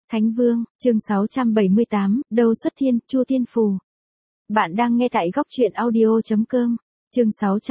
Thánh Vương, chương 678, Đâu xuất thiên, Chu Tiên Phù. Bạn đang nghe tại góc truyện audio.com. Chương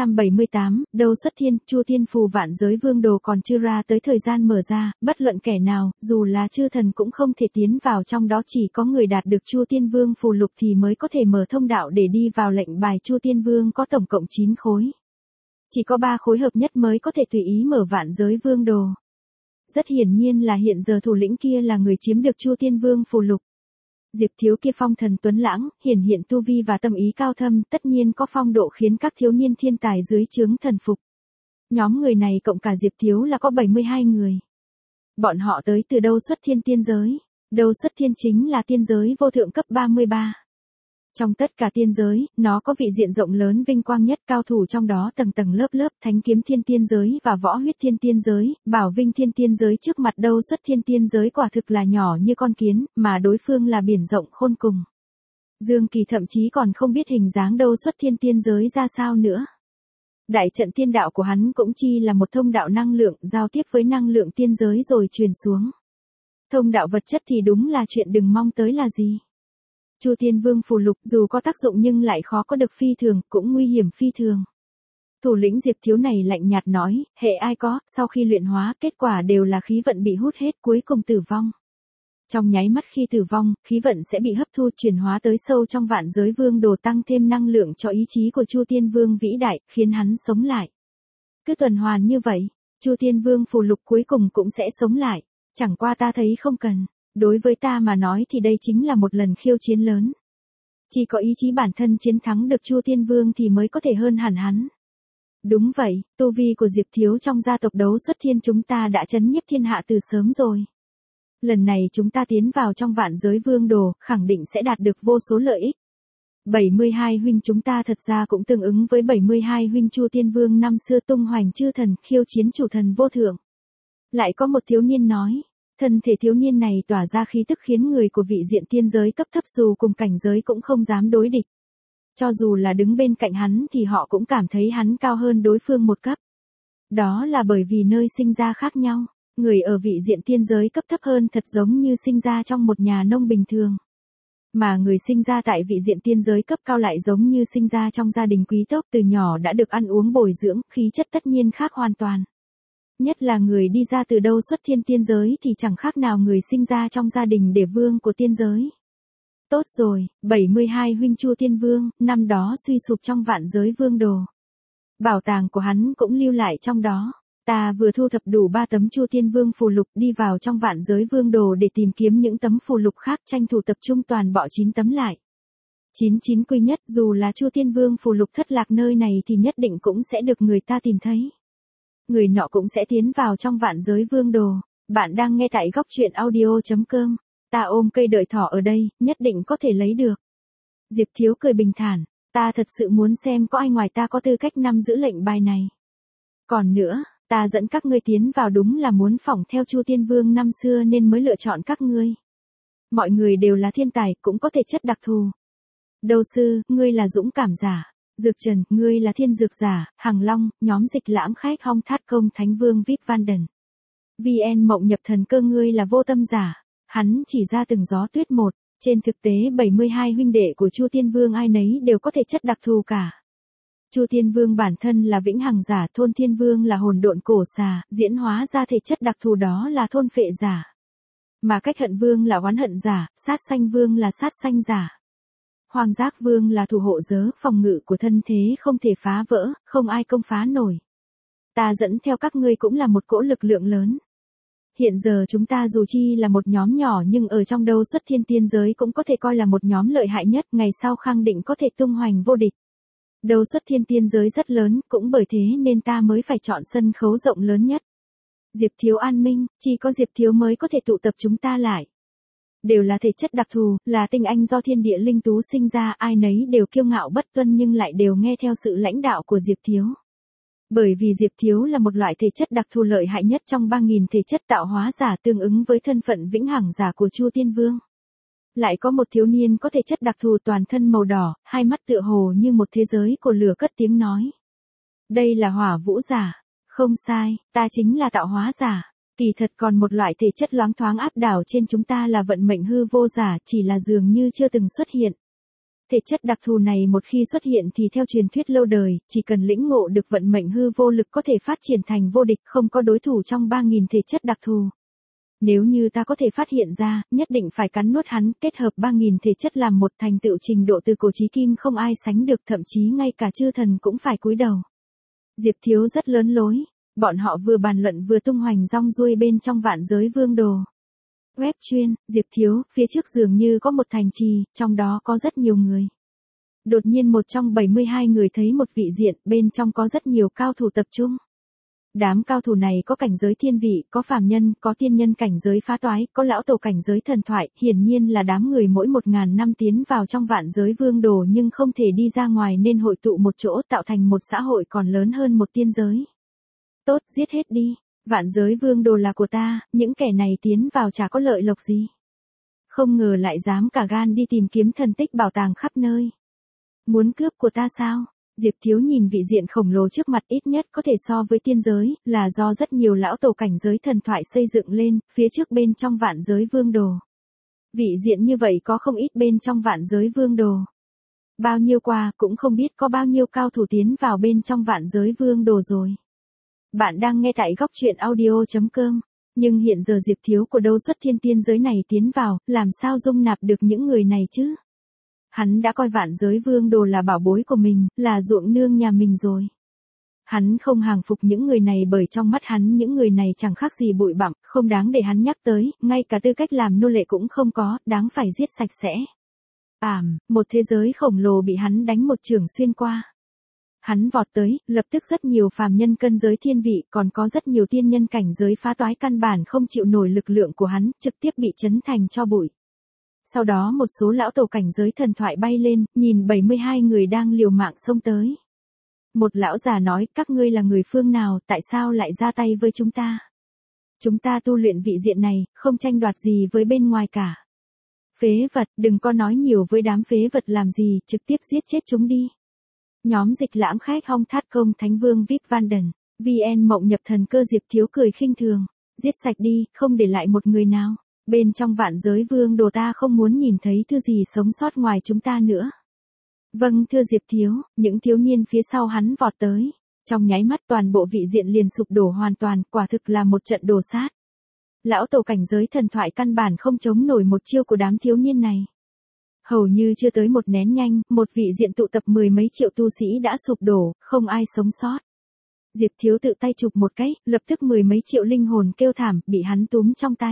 678, Đâu xuất thiên, Chu Tiên Phù. Vạn giới vương đồ còn chưa ra tới thời gian mở ra, bất luận kẻ nào, dù là chư thần cũng không thể tiến vào trong đó, chỉ có người đạt được Chu Tiên Vương phù lục thì mới có thể mở thông đạo để đi vào. Lệnh bài Chu Tiên Vương có tổng cộng 9 khối. Chỉ có 3 khối hợp nhất mới có thể tùy ý mở vạn giới vương đồ. Rất hiển nhiên là hiện giờ thủ lĩnh kia là người chiếm được Chu Tiên Vương phù lục. Diệp Thiếu kia phong thần tuấn lãng, hiển hiện tu vi và tâm ý cao thâm, tất nhiên có phong độ khiến các thiếu niên thiên tài dưới trướng thần phục. Nhóm người này cộng cả Diệp Thiếu là có 72 người. Bọn họ tới từ Đâu xuất thiên tiên giới. Đâu xuất thiên chính là tiên giới vô thượng cấp 33. Trong tất cả tiên giới, nó có vị diện rộng lớn vinh quang nhất, cao thủ trong đó tầng tầng lớp lớp. Thánh kiếm thiên tiên giới và võ huyết thiên tiên giới, bảo vinh thiên tiên giới trước mặt Đâu xuất thiên tiên giới quả thực là nhỏ như con kiến, mà đối phương là biển rộng khôn cùng. Dương Kỳ thậm chí còn không biết hình dáng Đâu xuất thiên tiên giới ra sao nữa. Đại trận tiên đạo của hắn cũng chỉ là một thông đạo năng lượng, giao tiếp với năng lượng tiên giới rồi truyền xuống. Thông đạo vật chất thì đúng là chuyện đừng mong tới là gì. Chu Tiên Vương phù lục dù có tác dụng nhưng lại khó có được phi thường, cũng nguy hiểm phi thường. Thủ lĩnh Diệp Thiếu này lạnh nhạt nói, hệ ai có, sau khi luyện hóa, kết quả đều là khí vận bị hút hết, cuối cùng tử vong. Trong nháy mắt khi tử vong, khí vận sẽ bị hấp thu chuyển hóa tới sâu trong vạn giới vương đồ, tăng thêm năng lượng cho ý chí của Chu Tiên Vương vĩ đại, khiến hắn sống lại. Cứ tuần hoàn như vậy, Chu Tiên Vương phù lục cuối cùng cũng sẽ sống lại. Chẳng qua ta thấy không cần. Đối với ta mà nói thì đây chính là một lần khiêu chiến lớn. Chỉ có ý chí bản thân chiến thắng được Chu Tiên Vương thì mới có thể hơn hẳn hắn. Đúng vậy, tu vi của Diệp Thiếu trong gia tộc Đấu xuất thiên chúng ta đã chấn nhiếp thiên hạ từ sớm rồi. Lần này chúng ta tiến vào trong vạn giới vương đồ, khẳng định sẽ đạt được vô số lợi ích. 72 huynh chúng ta thật ra cũng tương ứng với 72 huynh Chu Tiên Vương năm xưa tung hoành chư thần, khiêu chiến chủ thần vô thượng. Lại có một thiếu niên nói. Thân thể thiếu niên này tỏa ra khí tức khiến người của vị diện tiên giới cấp thấp dù cùng cảnh giới cũng không dám đối địch. Cho dù là đứng bên cạnh hắn thì họ cũng cảm thấy hắn cao hơn đối phương một cấp. Đó là bởi vì nơi sinh ra khác nhau. Người ở vị diện tiên giới cấp thấp hơn thật giống như sinh ra trong một nhà nông bình thường. Mà người sinh ra tại vị diện tiên giới cấp cao lại giống như sinh ra trong gia đình quý tộc, từ nhỏ đã được ăn uống bồi dưỡng, khí chất tất nhiên khác hoàn toàn. Nhất là người đi ra từ Đâu xuất thiên tiên giới thì chẳng khác nào người sinh ra trong gia đình đế vương của tiên giới. Tốt rồi, 72 huynh Chu Tiên Vương, năm đó suy sụp trong vạn giới vương đồ. Bảo tàng của hắn cũng lưu lại trong đó. Ta vừa thu thập đủ 3 tấm Chu Tiên Vương phù lục đi vào trong vạn giới vương đồ để tìm kiếm những tấm phù lục khác, tranh thủ tập trung toàn bộ 9 tấm lại. 99 quy nhất, dù là Chu Tiên Vương phù lục thất lạc nơi này thì nhất định cũng sẽ được người ta tìm thấy. Người nọ cũng sẽ tiến vào trong vạn giới vương đồ. Bạn đang nghe tại góc truyện audio.com. Ta ôm cây đợi thỏ ở đây, nhất định có thể lấy được. Diệp Thiếu cười bình thản. Ta thật sự muốn xem có ai ngoài ta có tư cách nắm giữ lệnh bài này. Còn nữa, ta dẫn các ngươi tiến vào đúng là muốn phỏng theo Chu Tiên Vương năm xưa nên mới lựa chọn các ngươi. Mọi người đều là thiên tài, cũng có thể chất đặc thù. Đâu sư, ngươi là dũng cảm giả. Dược Trần, ngươi là thiên dược giả. Hằng Long, nhóm Dịch Lãm Khách Hong Thát Công Thánh Vương Vip Van Đần. VN Mộng Nhập Thần Cơ, ngươi là vô tâm giả. Hắn chỉ ra từng gió tuyết một. Trên thực tế 72 huynh đệ của Chu Tiên Vương ai nấy đều có thể chất đặc thù cả. Chu Tiên Vương bản thân là vĩnh hằng giả, Thôn Thiên Vương là hồn độn cổ xà, diễn hóa ra thể chất đặc thù đó là thôn phệ giả. Mà Cách Hận Vương là oán hận giả, Sát Sanh Vương là sát sanh giả. Hoàng Giác Vương là thủ hộ giới, phòng ngự của thân thế không thể phá vỡ, không ai công phá nổi. Ta dẫn theo các ngươi cũng là một cỗ lực lượng lớn. Hiện giờ chúng ta dù chi là một nhóm nhỏ nhưng ở trong Đâu xuất thiên tiên giới cũng có thể coi là một nhóm lợi hại nhất, ngày sau khẳng định có thể tung hoành vô địch. Đâu xuất thiên tiên giới rất lớn, cũng bởi thế nên ta mới phải chọn sân khấu rộng lớn nhất. Diệp Thiếu an minh, chỉ có Diệp Thiếu mới có thể tụ tập chúng ta lại. Đều là thể chất đặc thù, là tinh anh do thiên địa linh tú sinh ra, ai nấy đều kiêu ngạo bất tuân nhưng lại đều nghe theo sự lãnh đạo của Diệp Thiếu. Bởi vì Diệp Thiếu là một loại thể chất đặc thù lợi hại nhất trong 3.000 thể chất tạo hóa giả, tương ứng với thân phận vĩnh hằng giả của Chu Tiên Vương. Lại có một thiếu niên có thể chất đặc thù toàn thân màu đỏ, hai mắt tựa hồ như một thế giới của lửa, cất tiếng nói. Đây là Hỏa Vũ giả. Không sai, ta chính là tạo hóa giả. Kỳ thật còn một loại thể chất loáng thoáng áp đảo trên chúng ta là vận mệnh hư vô giả, chỉ là dường như chưa từng xuất hiện. Thể chất đặc thù này một khi xuất hiện thì theo truyền thuyết lâu đời, chỉ cần lĩnh ngộ được vận mệnh hư vô lực có thể phát triển thành vô địch, không có đối thủ trong 3.000 thể chất đặc thù. Nếu như ta có thể phát hiện ra, nhất định phải cắn nuốt hắn, kết hợp 3.000 thể chất làm một, thành tựu trình độ từ cổ chí kim không ai sánh được, thậm chí ngay cả chư thần cũng phải cúi đầu. Diệp Thiếu rất lớn lối, bọn họ vừa bàn luận vừa tung hoành rong ruôi bên trong vạn giới vương đồ. Web chuyên, Diệp Thiếu, phía trước dường như có một thành trì, trong đó có rất nhiều người. Đột nhiên một trong 72 người thấy một vị diện, bên trong có rất nhiều cao thủ tập trung. Đám cao thủ này có cảnh giới thiên vị, có phàm nhân, có tiên nhân cảnh giới phá toái, có lão tổ cảnh giới thần thoại, hiển nhiên là đám người mỗi 1.000 năm tiến vào trong vạn giới vương đồ nhưng không thể đi ra ngoài nên hội tụ một chỗ tạo thành một xã hội còn lớn hơn một tiên giới. Tốt, giết hết đi, vạn giới vương đồ là của ta, những kẻ này tiến vào chả có lợi lộc gì. Không ngờ lại dám cả gan đi tìm kiếm thần tích bảo tàng khắp nơi. Muốn cướp của ta sao? Diệp Thiếu nhìn vị diện khổng lồ trước mặt, ít nhất có thể so với tiên giới, là do rất nhiều lão tổ cảnh giới thần thoại xây dựng lên, phía trước bên trong vạn giới vương đồ. Vị diện như vậy có không ít bên trong vạn giới vương đồ. Bao nhiêu qua, cũng không biết có bao nhiêu cao thủ tiến vào bên trong vạn giới vương đồ rồi. Bạn đang nghe tại góc truyện audio.com, nhưng hiện giờ Diệp Thiếu của đâu xuất thiên tiên giới này tiến vào, làm sao dung nạp được những người này chứ? Hắn đã coi vạn giới vương đồ là bảo bối của mình, là ruộng nương nhà mình rồi. Hắn không hàng phục những người này bởi trong mắt hắn những người này chẳng khác gì bụi bặm, không đáng để hắn nhắc tới, ngay cả tư cách làm nô lệ cũng không có, đáng phải giết sạch sẽ. Một thế giới khổng lồ bị hắn đánh một chưởng xuyên qua. Hắn vọt tới, lập tức rất nhiều phàm nhân cân giới thiên vị, còn có rất nhiều tiên nhân cảnh giới phá toái căn bản không chịu nổi lực lượng của hắn, trực tiếp bị chấn thành tro bụi. Sau đó một số lão tổ cảnh giới thần thoại bay lên, nhìn 72 người đang liều mạng xông tới. Một lão già nói, các ngươi là người phương nào, tại sao lại ra tay với chúng ta? Chúng ta tu luyện vị diện này, không tranh đoạt gì với bên ngoài cả. Phế vật, đừng có nói nhiều với đám phế vật làm gì, trực tiếp giết chết chúng đi. Nhóm Dịch Lãm khách Hong Thát Công Thánh Vương VIP Vanden, VN Mộng Nhập Thần Cơ. Diệp Thiếu cười khinh thường, giết sạch đi, không để lại một người nào. Bên trong vạn giới vương đồ ta không muốn nhìn thấy thứ gì sống sót ngoài chúng ta nữa. Vâng thưa Diệp Thiếu, những thiếu niên phía sau hắn vọt tới. Trong nháy mắt toàn bộ vị diện liền sụp đổ hoàn toàn, quả thực là một trận đồ sát. Lão tổ cảnh giới thần thoại căn bản không chống nổi một chiêu của đám thiếu niên này. Hầu như chưa tới một nén nhanh, một vị diện tụ tập 10 mấy triệu tu sĩ đã sụp đổ, không ai sống sót. Diệp Thiếu tự tay chụp một cái, lập tức 10 mấy triệu linh hồn kêu thảm, bị hắn túm trong tay.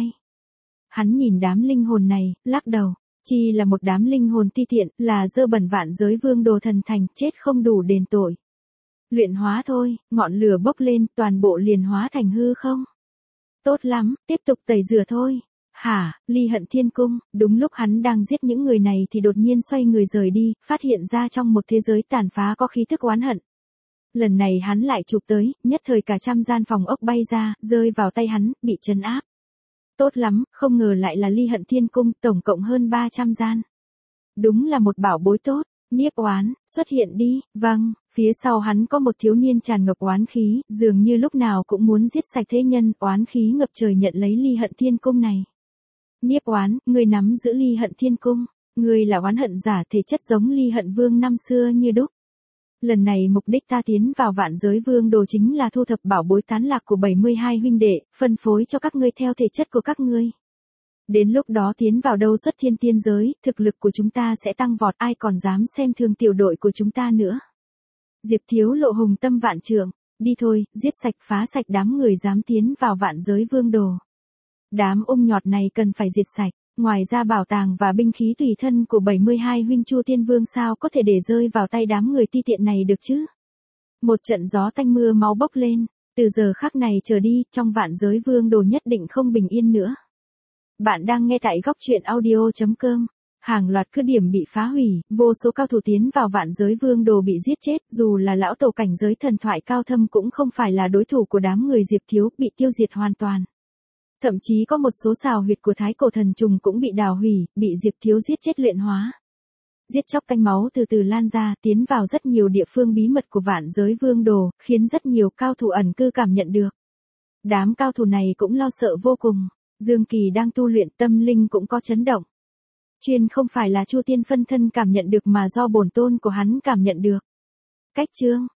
Hắn nhìn đám linh hồn này, lắc đầu, chi là một đám linh hồn ti tiện, là dơ bẩn vạn giới vương đồ thần thành, chết không đủ đền tội. Luyện hóa thôi, ngọn lửa bốc lên, toàn bộ liền hóa thành hư không. Tốt lắm, tiếp tục tẩy rửa thôi. Hả, Ly Hận Thiên Cung, đúng lúc hắn đang giết những người này thì đột nhiên xoay người rời đi, phát hiện ra trong một thế giới tàn phá có khí thức oán hận. Lần này hắn lại chụp tới, nhất thời cả trăm gian phòng ốc bay ra, rơi vào tay hắn, bị trấn áp. Tốt lắm, không ngờ lại là Ly Hận Thiên Cung, tổng cộng hơn 300 gian. Đúng là một bảo bối tốt. Niếp oán, xuất hiện đi. Vâng, phía sau hắn có một thiếu niên tràn ngập oán khí, dường như lúc nào cũng muốn giết sạch thế nhân, oán khí ngập trời nhận lấy Ly Hận Thiên Cung này. Niếp oán, ngươi nắm giữ Ly Hận Thiên Cung, ngươi là oán hận giả, thể chất giống Ly Hận Vương năm xưa như đúc. Lần này mục đích ta tiến vào vạn giới vương đồ chính là thu thập bảo bối tán lạc của 72 huynh đệ, phân phối cho các ngươi theo thể chất của các ngươi. Đến lúc đó tiến vào đâu xuất thiên tiên giới, thực lực của chúng ta sẽ tăng vọt, ai còn dám xem thường tiểu đội của chúng ta nữa. Diệp Thiếu lộ hùng tâm vạn trượng, đi thôi, giết sạch phá sạch đám người dám tiến vào vạn giới vương đồ. Đám nhọt này cần phải diệt sạch, ngoài ra bảo tàng và binh khí tùy thân của 72 huynh Chu Tiên Vương sao có thể để rơi vào tay đám người ti tiện này được chứ. Một trận gió tanh mưa máu bốc lên, từ giờ khắc này trở đi, trong vạn giới vương đồ nhất định không bình yên nữa. Bạn đang nghe tại góc truyện audio.com. Hàng loạt cứ điểm bị phá hủy, vô số cao thủ tiến vào vạn giới vương đồ bị giết chết, dù là lão tổ cảnh giới thần thoại cao thâm cũng không phải là đối thủ của đám người Diệp Thiếu, bị tiêu diệt hoàn toàn. Thậm chí có một số xào huyệt của thái cổ thần trùng cũng bị đào hủy, bị Diệp Thiếu giết chết luyện hóa. Giết chóc tanh máu từ từ lan ra, tiến vào rất nhiều địa phương bí mật của vạn giới vương đồ, khiến rất nhiều cao thủ ẩn cư cảm nhận được. Đám cao thủ này cũng lo sợ vô cùng. Dương Kỳ đang tu luyện, tâm linh cũng có chấn động. Chuyên không phải là Chu Tiên phân thân cảm nhận được mà do bổn tôn của hắn cảm nhận được. Cách chương